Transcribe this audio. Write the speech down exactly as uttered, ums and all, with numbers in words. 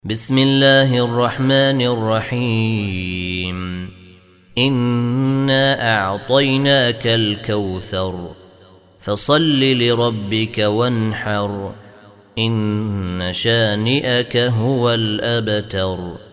بسم الله الرحمن الرحيم إنا أعطيناك الكوثر فصل لربك وانحر إن شانئك هو الأبتر.